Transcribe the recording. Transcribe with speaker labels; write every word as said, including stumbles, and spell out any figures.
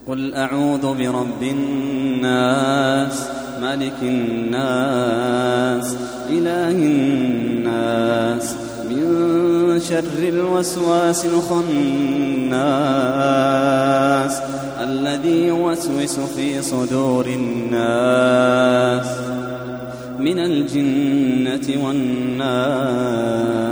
Speaker 1: قل أعوذ برب الناس ملك الناس إله الناس من شر الوسواس الخناس الذي يوسوس في صدور الناس من الجنة والناس.